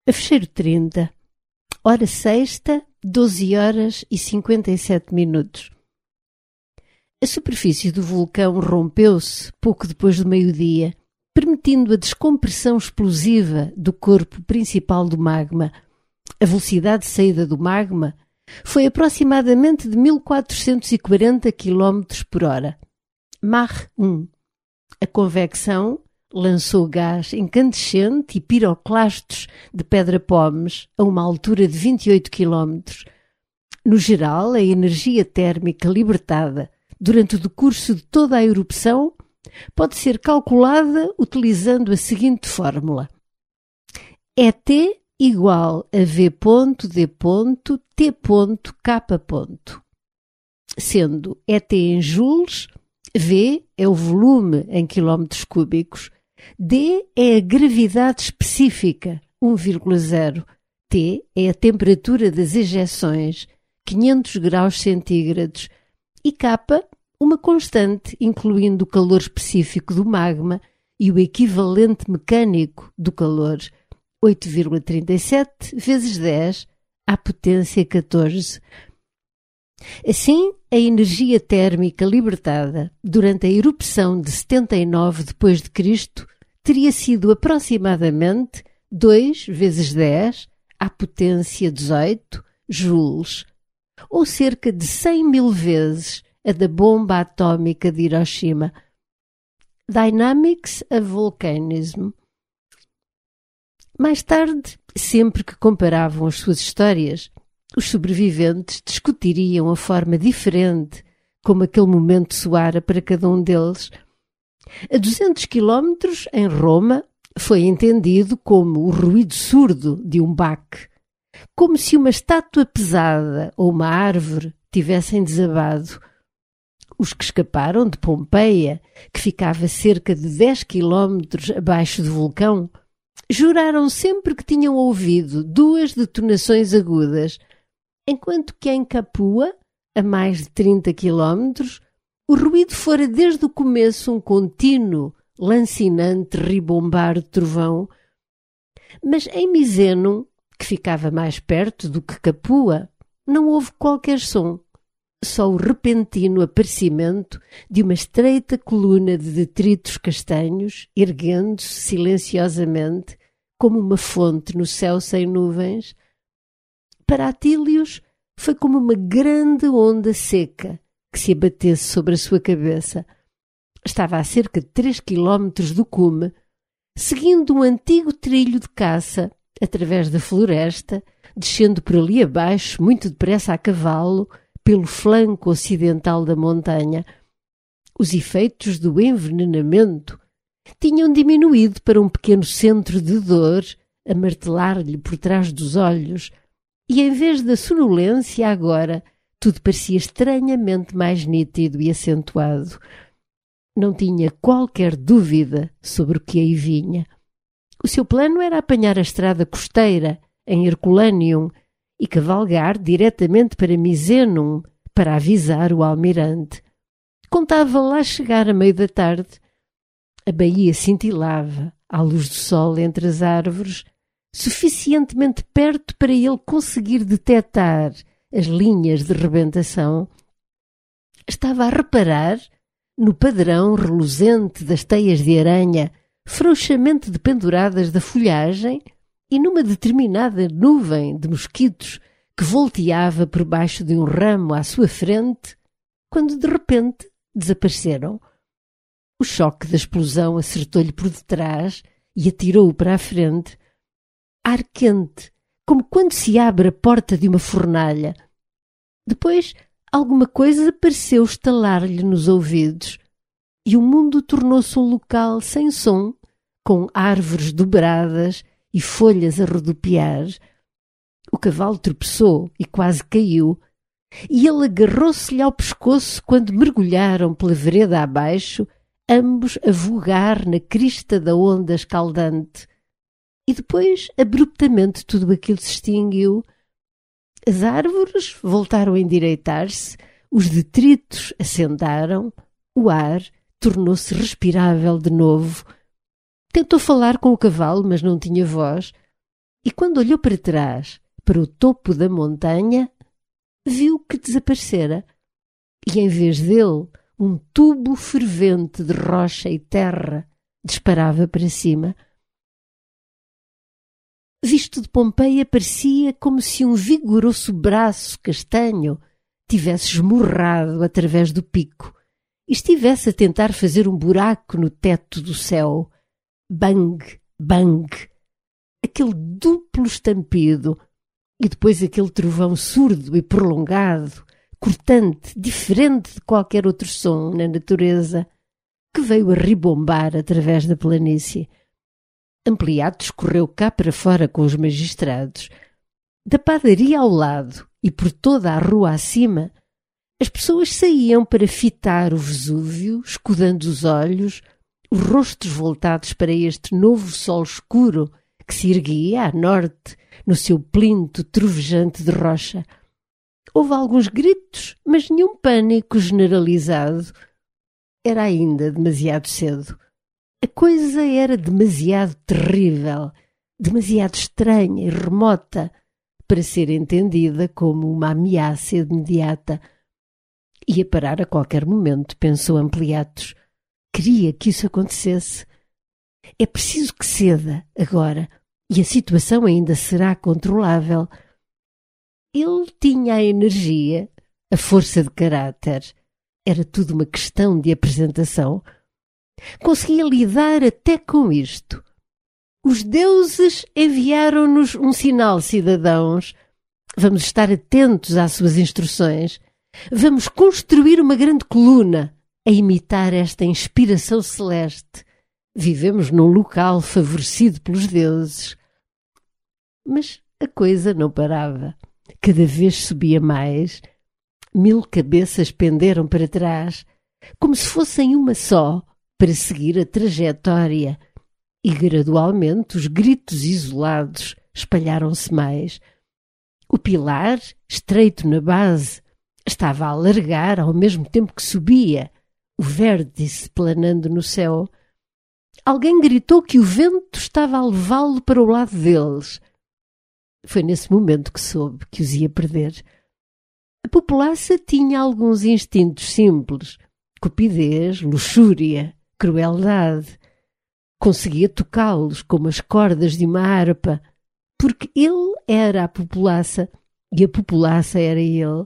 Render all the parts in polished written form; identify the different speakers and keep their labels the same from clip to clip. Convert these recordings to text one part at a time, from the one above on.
Speaker 1: Fecheiro 30, hora sexta, 12 horas e 57 minutos. A superfície do vulcão rompeu-se pouco depois do meio-dia, permitindo a descompressão explosiva do corpo principal do magma. A velocidade de saída do magma foi aproximadamente de 1440 km por hora. Mach 1. A convecção lançou gás incandescente e piroclastos de pedra-pómez a uma altura de 28 km. No geral, a energia térmica libertada durante o decurso de toda a erupção pode ser calculada utilizando a seguinte fórmula: ET igual a V.D.T.K. Sendo ET em joules, V é o volume em quilómetros cúbicos, D é a gravidade específica, 1,0, T é a temperatura das ejeções, 500 graus centígrados, e K, uma constante, incluindo o calor específico do magma e o equivalente mecânico do calor, 8,37 vezes 10 à potência 14. Assim, a energia térmica libertada durante a erupção de 79 d.C. teria sido aproximadamente 2 vezes 10 à potência 18 joules, ou cerca de 100.000 vezes a da bomba atómica de Hiroshima. Dynamics of Volcanism. Mais tarde, sempre que comparavam as suas histórias, os sobreviventes discutiriam a forma diferente como aquele momento soara para cada um deles. A 200 km, em Roma, foi entendido como o ruído surdo de um baque, como se uma estátua pesada ou uma árvore tivessem desabado. Os que escaparam de Pompeia, que ficava cerca de 10 km abaixo do vulcão, juraram sempre que tinham ouvido 2 detonações agudas, enquanto que em Capua, a mais de 30 km, o ruído fora desde o começo um contínuo, lancinante ribombar de trovão. Mas em Misenum, que ficava mais perto do que Capua, não houve qualquer som, só o repentino aparecimento de uma estreita coluna de detritos castanhos, erguendo-se silenciosamente, como uma fonte no céu sem nuvens. Para Atílios foi como uma grande onda seca que se abatesse sobre a sua cabeça. Estava a cerca de 3 km do cume, seguindo um antigo trilho de caça, através da floresta, descendo por ali abaixo, muito depressa a cavalo, pelo flanco ocidental da montanha. Os efeitos do envenenamento tinham diminuído para um pequeno centro de dor a martelar-lhe por trás dos olhos, e em vez da sonolência agora, tudo parecia estranhamente mais nítido e acentuado. Não tinha qualquer dúvida sobre o que aí vinha. O seu plano era apanhar a estrada costeira, em Herculaneum, e cavalgar diretamente para Misenum, para avisar o almirante. Contava lá chegar a meio da tarde. A baía cintilava, à luz do sol entre as árvores, suficientemente perto para ele conseguir detectar as linhas de rebentação. Estava a reparar no padrão reluzente das teias de aranha frouxamente dependuradas da folhagem e numa determinada nuvem de mosquitos que volteava por baixo de um ramo à sua frente, quando de repente desapareceram. O choque da explosão acertou-lhe por detrás e atirou-o para a frente. Ar quente, como quando se abre a porta de uma fornalha. Depois, alguma coisa pareceu estalar-lhe nos ouvidos e o mundo tornou-se um local sem som, com árvores dobradas e folhas a rodopiar. O cavalo tropeçou e quase caiu, e ele agarrou-se-lhe ao pescoço quando mergulharam pela vereda abaixo, ambos a vogar na crista da onda escaldante. E depois, abruptamente, tudo aquilo se extinguiu. As árvores voltaram a endireitar-se, os detritos assentaram, o ar tornou-se respirável de novo. Tentou falar com o cavalo, mas não tinha voz. e quando olhou para trás, para o topo da montanha, viu que desaparecera, e em vez dele, um tubo fervente de rocha e terra disparava para cima. Visto de Pompeia, parecia como se um vigoroso braço castanho tivesse esmurrado através do pico e estivesse a tentar fazer um buraco no teto do céu. Bang, bang! Aquele duplo estampido e depois aquele trovão surdo e prolongado, cortante, diferente de qualquer outro som na natureza, que veio a ribombar através da planície. Ampliatos correu cá para fora com os magistrados. Da padaria ao lado e por toda a rua acima, as pessoas saíam para fitar o Vesúvio, escudando os olhos, os rostos voltados para este novo sol escuro que se erguia a norte no seu plinto trovejante de rocha. Houve alguns gritos, mas nenhum pânico generalizado. Era ainda demasiado cedo. A coisa era demasiado terrível, demasiado estranha e remota para ser entendida como uma ameaça imediata. Ia parar a qualquer momento, pensou Ampliatos. Queria que isso acontecesse. É preciso que ceda agora, e a situação ainda será controlável. Ele tinha a energia, a força de caráter. Era tudo uma questão de apresentação. Conseguia lidar até com isto. Os deuses enviaram-nos um sinal, cidadãos. Vamos estar atentos às suas instruções. Vamos construir uma grande coluna a imitar esta inspiração celeste. Vivemos num local favorecido pelos deuses. Mas a coisa não parava. Cada vez subia mais. 1000 cabeças penderam para trás, como se fossem uma só, para seguir a trajetória. E gradualmente os gritos isolados espalharam-se mais. O pilar, estreito na base, estava a alargar ao mesmo tempo que subia, o vértice planando no céu. Alguém gritou que o vento estava a levá-lo para o lado deles. Foi nesse momento que soube que os ia perder. A populaça tinha alguns instintos simples: cupidez, luxúria, crueldade. Conseguia tocá-los como as cordas de uma harpa, porque ele era a populaça e a populaça era ele.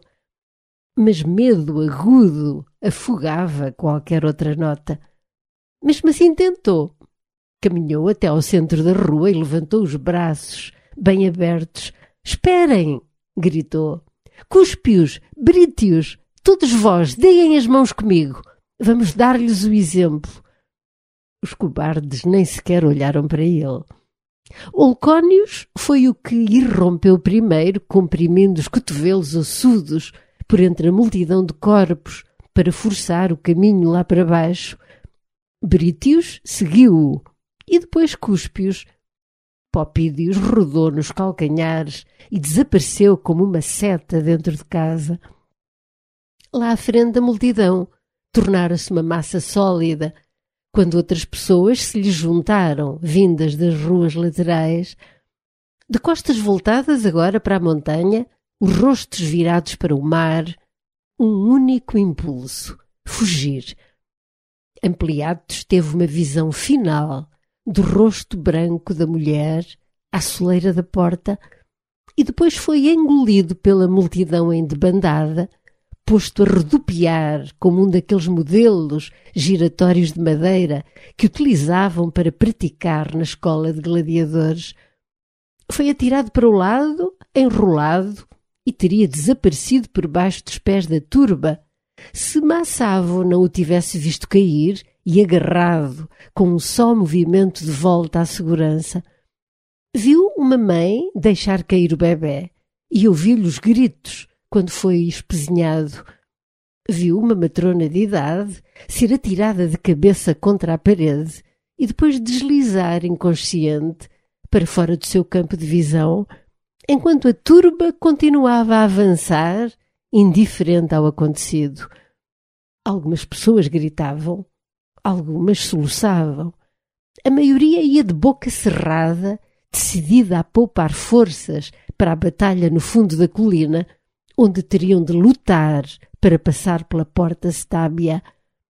Speaker 1: Mas medo agudo afogava qualquer outra nota. Mesmo assim tentou. Caminhou até ao centro da rua e levantou os braços, bem abertos. «Esperem!» gritou. «Cúspio-os, brite-os, todos vós, deem as mãos comigo. Vamos dar-lhes o exemplo.» Os cobardes nem sequer olharam para ele. Olcónios foi o que irrompeu primeiro, comprimindo os cotovelos ossudos por entre a multidão de corpos para forçar o caminho lá para baixo. Brítios seguiu-o e depois Cúspios. Popídios rodou nos calcanhares e desapareceu como uma seta dentro de casa. Lá à frente da multidão tornara-se uma massa sólida, quando outras pessoas se lhe juntaram, vindas das ruas laterais. De costas voltadas agora para a montanha, os rostos virados para o mar, um único impulso: fugir. Ampliatos teve uma visão final do rosto branco da mulher à soleira da porta e depois foi engolido pela multidão em debandada, posto a rodopiar como um daqueles modelos giratórios de madeira que utilizavam para praticar na escola de gladiadores. Foi atirado para o lado, enrolado, e teria desaparecido por baixo dos pés da turba se Massavo não o tivesse visto cair e agarrado com um só movimento de volta à segurança. Viu uma mãe deixar cair o bebé e ouviu-lhe os gritos quando foi espezinhado. Viu uma matrona de idade ser atirada de cabeça contra a parede e depois deslizar inconsciente para fora do seu campo de visão, enquanto a turba continuava a avançar, indiferente ao acontecido. Algumas pessoas gritavam, algumas soluçavam. A maioria ia de boca cerrada, decidida a poupar forças para a batalha no fundo da colina, onde teriam de lutar para passar pela porta Stabia.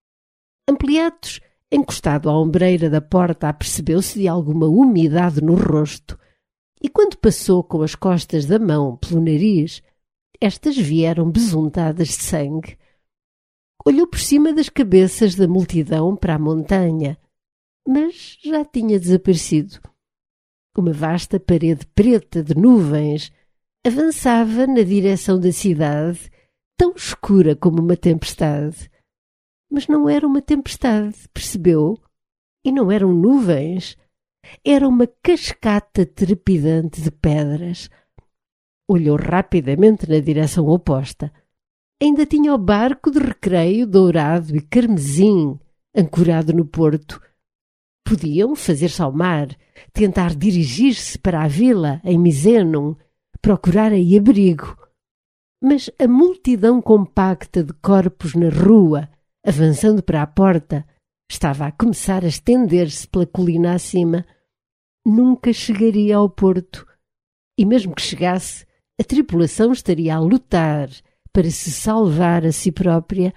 Speaker 1: Ampliatos, encostado à ombreira da porta, apercebeu-se de alguma umidade no rosto, e quando passou com as costas da mão pelo nariz, estas vieram besuntadas de sangue. Olhou por cima das cabeças da multidão para a montanha, mas já tinha desaparecido. Uma vasta parede preta de nuvens avançava na direção da cidade, tão escura como uma tempestade. Mas não era uma tempestade, percebeu? E não eram nuvens. Era uma cascata trepidante de pedras. Olhou rapidamente na direção oposta. Ainda tinha o barco de recreio dourado e carmesim ancorado no porto. Podiam fazer-se ao mar, tentar dirigir-se para a vila em Misenum, procurar aí abrigo. Mas a multidão compacta de corpos na rua, avançando para a porta, estava a começar a estender-se pela colina acima. Nunca chegaria ao porto, e mesmo que chegasse, a tripulação estaria a lutar para se salvar a si própria.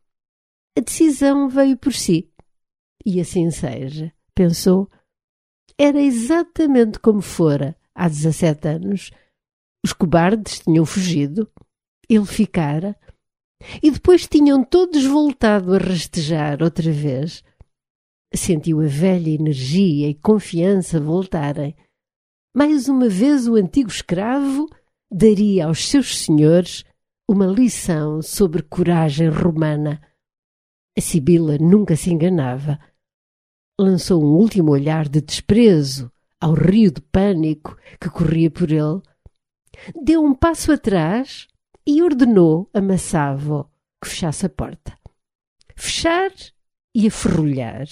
Speaker 1: A decisão veio por si. E assim seja, pensou. Era exatamente como fora há 17 anos. Os cobardes tinham fugido, ele ficara, e depois tinham todos voltado a rastejar outra vez. Sentiu a velha energia e confiança voltarem. Mais uma vez o antigo escravo daria aos seus senhores uma lição sobre coragem romana. A Sibila nunca se enganava. Lançou um último olhar de desprezo ao rio de pânico que corria por ele. Deu um passo atrás e ordenou a Massavo que fechasse a porta. Fechar e aferrolhar.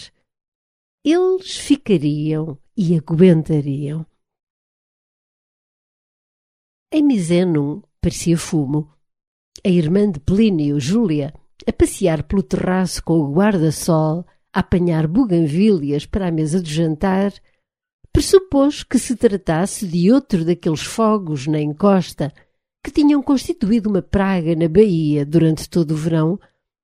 Speaker 1: Eles ficariam e aguentariam. Em Misenum parecia fumo. A irmã de Plínio, Júlia, a passear pelo terraço com o guarda-sol, a apanhar buganvílias para a mesa do jantar, pressupôs que se tratasse de outro daqueles fogos na encosta que tinham constituído uma praga na baía durante todo o verão.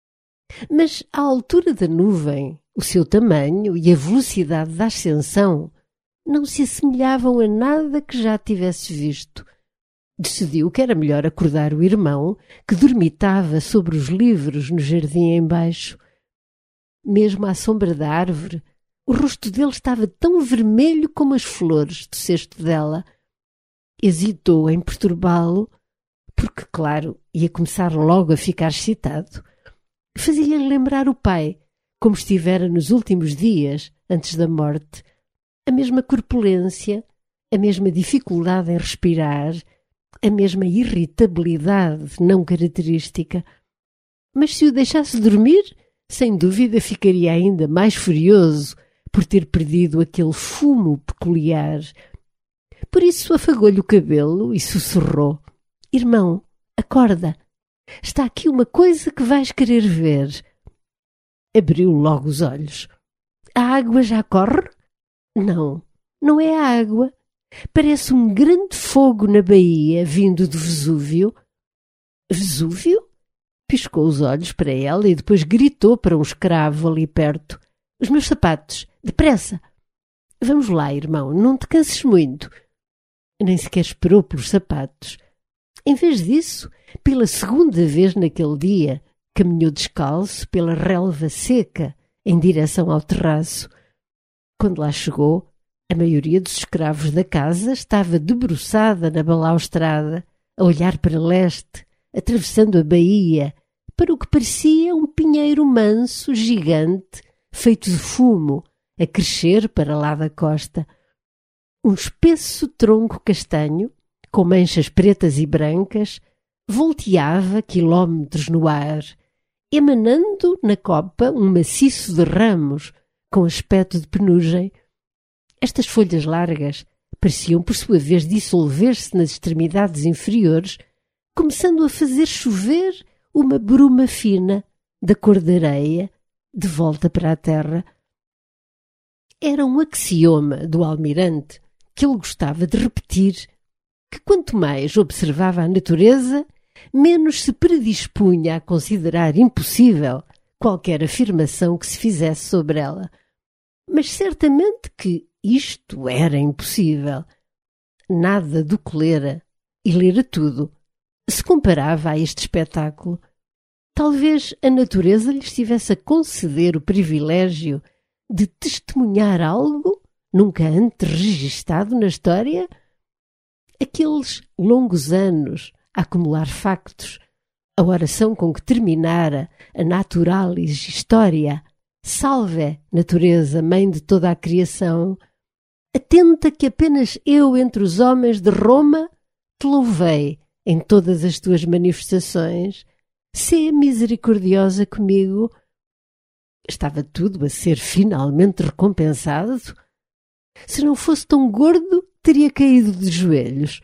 Speaker 1: Mas à altura da nuvem, o seu tamanho e a velocidade da ascensão não se assemelhavam a nada que já tivesse visto. Decidiu que era melhor acordar o irmão, que dormitava sobre os livros no jardim embaixo. Mesmo à sombra da árvore, o rosto dele estava tão vermelho como as flores do cesto dela. Hesitou em perturbá-lo, porque, claro, ia começar logo a ficar excitado. Fazia-lhe lembrar o pai, como estivera nos últimos dias, antes da morte. A mesma corpulência, a mesma dificuldade em respirar, a mesma irritabilidade não característica. Mas se o deixasse dormir, sem dúvida ficaria ainda mais furioso por ter perdido aquele fumo peculiar. Por isso afagou-lhe o cabelo e sussurrou: "Irmão, acorda! Está aqui uma coisa que vais querer ver." Abriu logo os olhos. "A água já corre?" "Não, não é a água. Parece um grande fogo na baía vindo do Vesúvio." "Vesúvio?" Piscou os olhos para ela e depois gritou para um escravo ali perto: "Os meus sapatos! Depressa!" "Vamos lá, irmão, não te canses muito." Nem sequer esperou pelos sapatos. Em vez disso, pela segunda vez naquele dia, caminhou descalço pela relva seca em direção ao terraço. Quando lá chegou, a maioria dos escravos da casa estava debruçada na balaustrada, a olhar para leste, atravessando a baía, para o que parecia um pinheiro manso, gigante, feito de fumo, a crescer para lá da costa. Um espesso tronco castanho, com manchas pretas e brancas, volteava quilómetros no ar, emanando na copa um maciço de ramos com aspecto de penugem. Estas folhas largas pareciam por sua vez dissolver-se nas extremidades inferiores, começando a fazer chover uma bruma fina, da cor da areia, de volta para a terra. Era um axioma do almirante que ele gostava de repetir que quanto mais observava a natureza, menos se predispunha a considerar impossível qualquer afirmação que se fizesse sobre ela. Mas certamente que isto era impossível. Nada do que lera, e lera tudo, se comparava a este espetáculo. Talvez a natureza lhe estivesse a conceder o privilégio de testemunhar algo nunca antes registado na história. Aqueles longos anos a acumular factos, a oração com que terminara a Naturalis Historia, Salve, natureza, mãe de toda a criação, atenta que apenas eu entre os homens de Roma te louvei em todas as tuas manifestações, sê misericordiosa comigo. Estava tudo a ser finalmente recompensado. Se não fosse tão gordo, teria caído de joelhos.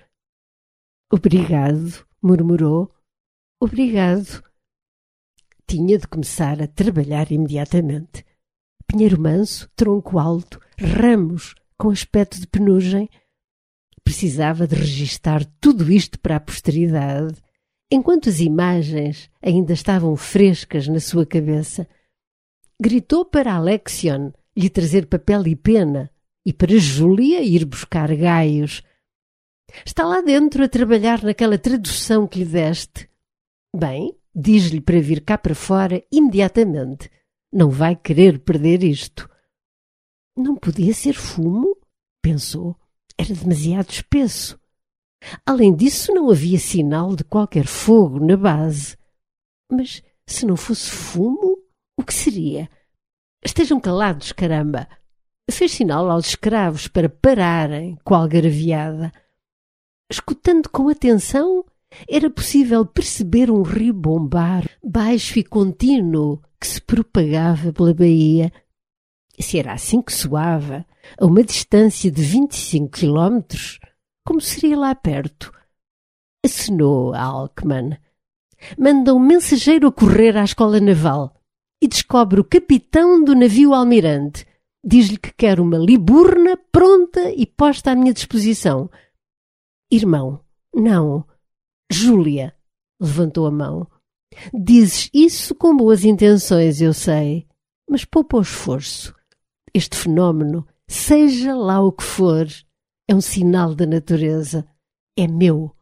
Speaker 1: Obrigado, murmurou. Obrigado. Tinha de começar a trabalhar imediatamente. Pinheiro manso, tronco alto, ramos com aspecto de penugem. Precisava de registar tudo isto para a posteridade, enquanto as imagens ainda estavam frescas na sua cabeça. Gritou para Alexion lhe trazer papel e pena e para Júlia ir buscar gaios. Está lá dentro a trabalhar naquela tradução que lhe deste. Bem, diz-lhe para vir cá para fora imediatamente. Não vai querer perder isto. Não podia ser fumo? Pensou. Era demasiado espesso. Além disso, não havia sinal de qualquer fogo na base. Mas se não fosse fumo, o que seria? Estejam calados, caramba! Fez sinal aos escravos para pararem com a algaraviada. Escutando com atenção, era possível perceber um ribombar baixo e contínuo que se propagava pela baía. Se era assim que soava, a uma distância de 25 quilómetros, como seria lá perto? Acenou a Alckmin. Manda um mensageiro a correr à escola naval e descobre o capitão do navio almirante. Diz-lhe que quer uma liburna pronta e posta à minha disposição. Irmão, não. Júlia, levantou a mão. Dizes isso com boas intenções, eu sei, mas poupa o esforço. Este fenómeno, seja lá o que for, é um sinal da natureza. É meu.